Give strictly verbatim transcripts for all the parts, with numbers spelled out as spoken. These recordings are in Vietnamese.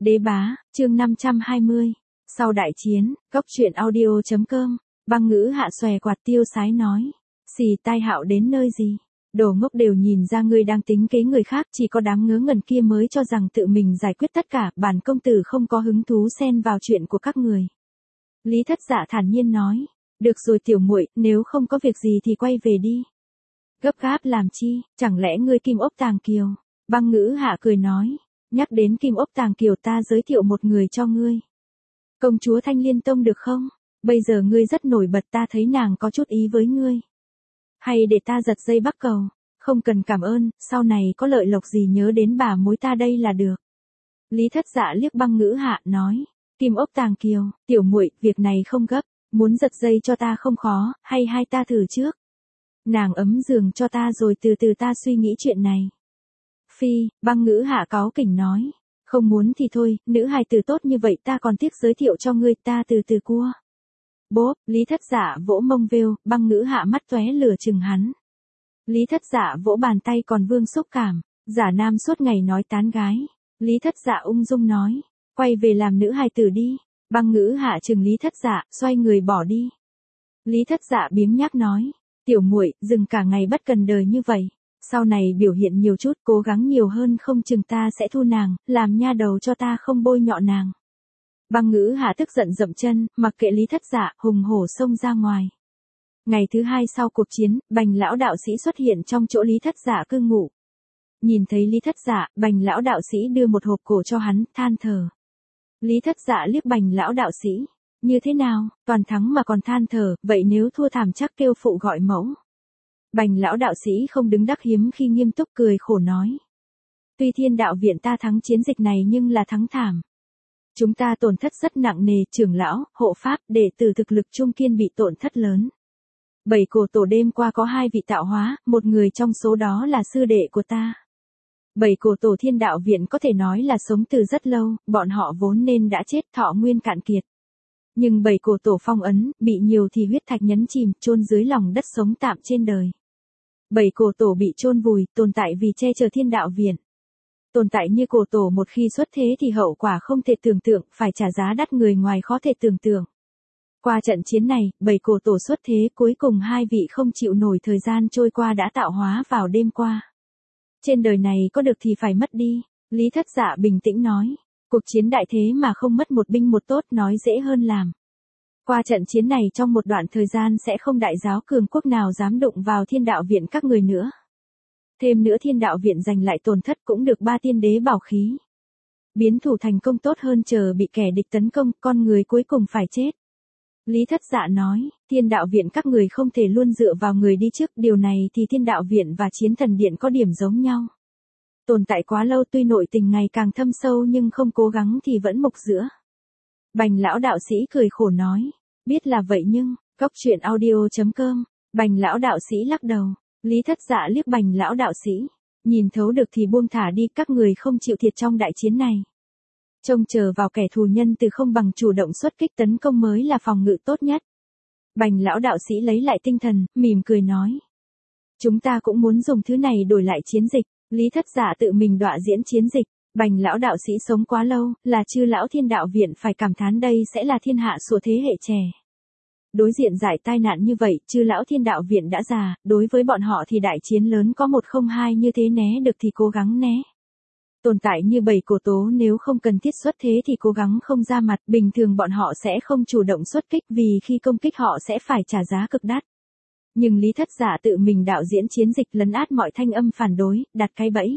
Đế bá, chương năm trăm hai mươi. Sau đại chiến, góc truyện audio chấm com, Băng Ngữ Hạ xòe quạt tiêu sái nói. Xì tai Hạo đến nơi gì? Đồ ngốc đều nhìn ra ngươi đang tính kế người khác, chỉ có đám ngớ ngẩn kia mới cho rằng tự mình giải quyết tất cả, bản công tử không có hứng thú xen vào chuyện của các người. Lý Thất Dạ thản nhiên nói. Được rồi tiểu muội, nếu không có việc gì thì quay về đi. Gấp gáp làm chi, chẳng lẽ ngươi Kim Ốc Tàng Kiều? Băng Ngữ Hạ cười nói. Nhắc đến Kim Ốc Tàng Kiều ta giới thiệu một người cho ngươi. Công chúa Thanh Liên Tông được không? Bây giờ ngươi rất nổi bật, ta thấy nàng có chút ý với ngươi. Hay để ta giật dây bắc cầu? Không cần cảm ơn, sau này có lợi lộc gì nhớ đến bà mối ta đây là được. Lý Thất Dạ liếc Băng Ngữ Hạ nói. Kim Ốc Tàng Kiều, tiểu muội, việc này không gấp, muốn giật dây cho ta không khó, hay hai ta thử trước. Nàng ấm giường cho ta rồi từ từ ta suy nghĩ chuyện này. Phi, Băng Ngữ Hạ cáu kỉnh nói. Không muốn thì thôi, nữ hài tử tốt như vậy ta còn tiếc giới thiệu cho ngươi, ta từ từ cua. Bốp, Lý Thất Dạ vỗ mông vêu, Băng Ngữ Hạ mắt tóe lửa chừng hắn. Lý Thất Dạ vỗ bàn tay còn vương xúc cảm, giả nam suốt ngày nói tán gái. Lý Thất Dạ ung dung nói, quay về làm nữ hài tử đi. Băng Ngữ Hạ chừng Lý Thất Dạ, xoay người bỏ đi. Lý Thất Dạ biếng nhác nói, tiểu muội, dừng cả ngày bất cần đời như vậy. Sau này biểu hiện nhiều chút, cố gắng nhiều hơn không chừng ta sẽ thu nàng, làm nha đầu cho ta không bôi nhọ nàng. Băng Ngữ Hạ tức giận dậm chân, mặc kệ Lý Thất Dạ, hùng hổ xông ra ngoài. Ngày thứ hai sau cuộc chiến, Bành lão đạo sĩ xuất hiện trong chỗ Lý Thất Dạ cư ngụ. Nhìn thấy Lý Thất Dạ, Bành lão đạo sĩ đưa một hộp cổ cho hắn, than thở. Lý Thất Dạ liếc Bành lão đạo sĩ, như thế nào, toàn thắng mà còn than thở, vậy nếu thua thảm chắc kêu phụ gọi mẫu. Bành lão đạo sĩ không đứng đắc hiếm khi nghiêm túc cười khổ nói. Tuy Thiên Đạo Viện ta thắng chiến dịch này nhưng là thắng thảm. Chúng ta tổn thất rất nặng nề, trưởng lão, hộ pháp, đệ tử thực lực trung kiên bị tổn thất lớn. Bảy cổ tổ đêm qua có hai vị tạo hóa, một người trong số đó là sư đệ của ta. Bảy cổ tổ Thiên Đạo Viện có thể nói là sống từ rất lâu, bọn họ vốn nên đã chết, thọ nguyên cạn kiệt. Nhưng bảy cổ tổ phong ấn, bị nhiều thì huyết thạch nhấn chìm, chôn dưới lòng đất sống tạm trên đời. Bảy cổ tổ bị chôn vùi, tồn tại vì che chở Thiên Đạo Viện. Tồn tại như cổ tổ một khi xuất thế thì hậu quả không thể tưởng tượng, phải trả giá đắt người ngoài khó thể tưởng tượng. Qua trận chiến này, bảy cổ tổ xuất thế, cuối cùng hai vị không chịu nổi thời gian trôi qua đã tạo hóa vào đêm qua. Trên đời này có được thì phải mất đi, Lý Thất Dạ bình tĩnh nói. Cuộc chiến đại thế mà không mất một binh một tốt nói dễ hơn làm. Qua trận chiến này trong một đoạn thời gian sẽ không đại giáo cường quốc nào dám đụng vào Thiên Đạo Viện các người nữa. Thêm nữa Thiên Đạo Viện giành lại tổn thất cũng được ba tiên đế bảo khí. Biến thủ thành công tốt hơn chờ bị kẻ địch tấn công, con người cuối cùng phải chết. Lý Thất Dạ nói, Thiên Đạo Viện các người không thể luôn dựa vào người đi trước, điều này thì Thiên Đạo Viện và Chiến Thần Điện có điểm giống nhau. Tồn tại quá lâu tuy nội tình ngày càng thâm sâu nhưng không cố gắng thì vẫn mục giữa. Bành lão đạo sĩ cười khổ nói, biết là vậy nhưng, góc truyện audio chấm com, Bành lão đạo sĩ lắc đầu. Lý Thất Dạ liếc Bành lão đạo sĩ, nhìn thấu được thì buông thả đi, các người không chịu thiệt trong đại chiến này. Trông chờ vào kẻ thù nhân từ không bằng chủ động xuất kích tấn công mới là phòng ngự tốt nhất. Bành lão đạo sĩ lấy lại tinh thần, mỉm cười nói. Chúng ta cũng muốn dùng thứ này đổi lại chiến dịch. Lý Thất Dạ tự mình đọa diễn chiến dịch. Bành lão đạo sĩ sống quá lâu, là chư lão Thiên Đạo Viện phải cảm thán đây sẽ là thiên hạ của thế hệ trẻ. Đối diện giải tai nạn như vậy, chư lão Thiên Đạo Viện đã già, đối với bọn họ thì đại chiến lớn có một không hai như thế né được thì cố gắng né. Tồn tại như bảy cổ tố nếu không cần thiết xuất thế thì cố gắng không ra mặt, bình thường bọn họ sẽ không chủ động xuất kích vì khi công kích họ sẽ phải trả giá cực đắt. Nhưng Lý Thất Dạ tự mình đạo diễn chiến dịch lấn át mọi thanh âm phản đối, đặt cái bẫy.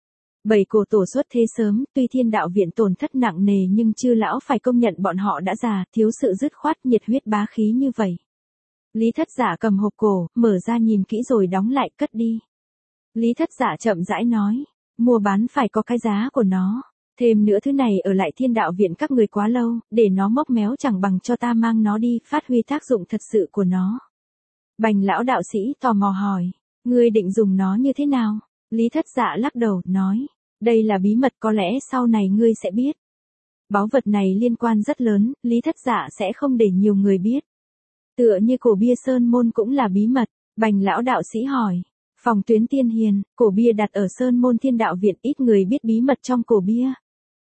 Bảy cổ tổ xuất thế sớm, tuy Thiên Đạo Viện tổn thất nặng nề nhưng chư lão phải công nhận bọn họ đã già, thiếu sự dứt khoát nhiệt huyết bá khí như vậy. Lý Thất Dạ cầm hộp cổ, mở ra nhìn kỹ rồi đóng lại, cất đi. Lý Thất Dạ chậm rãi nói, mua bán phải có cái giá của nó. Thêm nữa thứ này ở lại Thiên Đạo Viện các người quá lâu, để nó mốc méo chẳng bằng cho ta mang nó đi, phát huy tác dụng thật sự của nó. Bành lão đạo sĩ tò mò hỏi, ngươi định dùng nó như thế nào? Lý Thất Dạ lắc đầu, nói, đây là bí mật, có lẽ sau này ngươi sẽ biết. Báu vật này liên quan rất lớn, Lý Thất Dạ sẽ không để nhiều người biết. Tựa như cổ bia Sơn Môn cũng là bí mật. Bành lão đạo sĩ hỏi, phòng tuyến tiên hiền, cổ bia đặt ở Sơn Môn Thiên Đạo Viện, ít người biết bí mật trong cổ bia.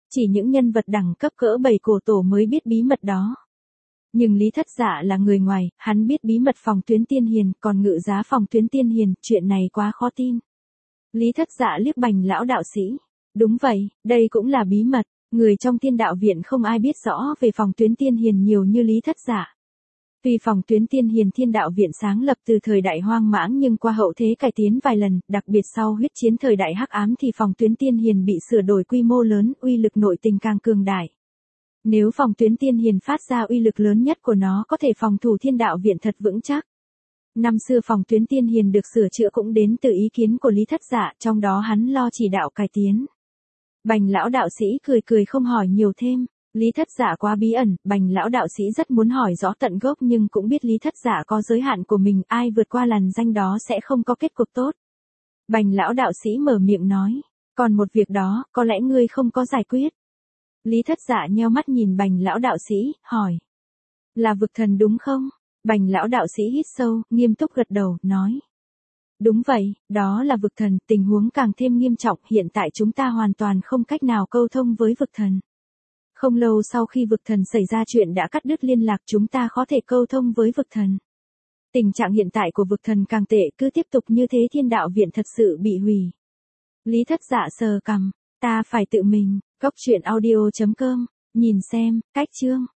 Chỉ những nhân vật đẳng cấp cỡ bảy cổ tổ mới biết bí mật đó. Nhưng Lý Thất Dạ là người ngoài, hắn biết bí mật phòng tuyến tiên hiền, còn ngự giá phòng tuyến tiên hiền, chuyện này quá khó tin. Lý Thất Dạ liếc Bành lão đạo sĩ. Đúng vậy, đây cũng là bí mật, người trong Tiên Đạo Viện không ai biết rõ về phòng tuyến tiên hiền nhiều như Lý Thất Dạ. Vì phòng tuyến tiên hiền Thiên Đạo Viện sáng lập từ thời đại hoang mãng nhưng qua hậu thế cải tiến vài lần, đặc biệt sau huyết chiến thời đại hắc ám thì phòng tuyến tiên hiền bị sửa đổi quy mô lớn, uy lực nội tình càng cường đại. Nếu phòng tuyến tiên hiền phát ra uy lực lớn nhất của nó có thể phòng thủ Thiên Đạo Viện thật vững chắc. Năm xưa phòng tuyến tiên hiền được sửa chữa cũng đến từ ý kiến của Lý Thất Dạ, trong đó hắn lo chỉ đạo cải tiến. Bành lão đạo sĩ cười cười không hỏi nhiều thêm. Lý Thất Dạ quá bí ẩn, Bành lão đạo sĩ rất muốn hỏi rõ tận gốc nhưng cũng biết Lý Thất Dạ có giới hạn của mình, ai vượt qua làn danh đó sẽ không có kết cục tốt. Bành lão đạo sĩ mở miệng nói, còn một việc đó, có lẽ ngươi không có giải quyết. Lý Thất Dạ nheo mắt nhìn Bành lão đạo sĩ, hỏi. Là vực thần đúng không? Bành lão đạo sĩ hít sâu, nghiêm túc gật đầu, nói. Đúng vậy, đó là vực thần, tình huống càng thêm nghiêm trọng, hiện tại chúng ta hoàn toàn không cách nào câu thông với vực thần. Không lâu sau khi vực thần xảy ra chuyện đã cắt đứt liên lạc, chúng ta khó thể câu thông với vực thần. Tình trạng hiện tại của vực thần càng tệ, cứ tiếp tục như thế Thiên Đạo Viện thật sự bị hủy. Lý Thất Dạ sờ cằm, ta phải tự mình, góc truyện audio chấm com, nhìn xem, cách chương.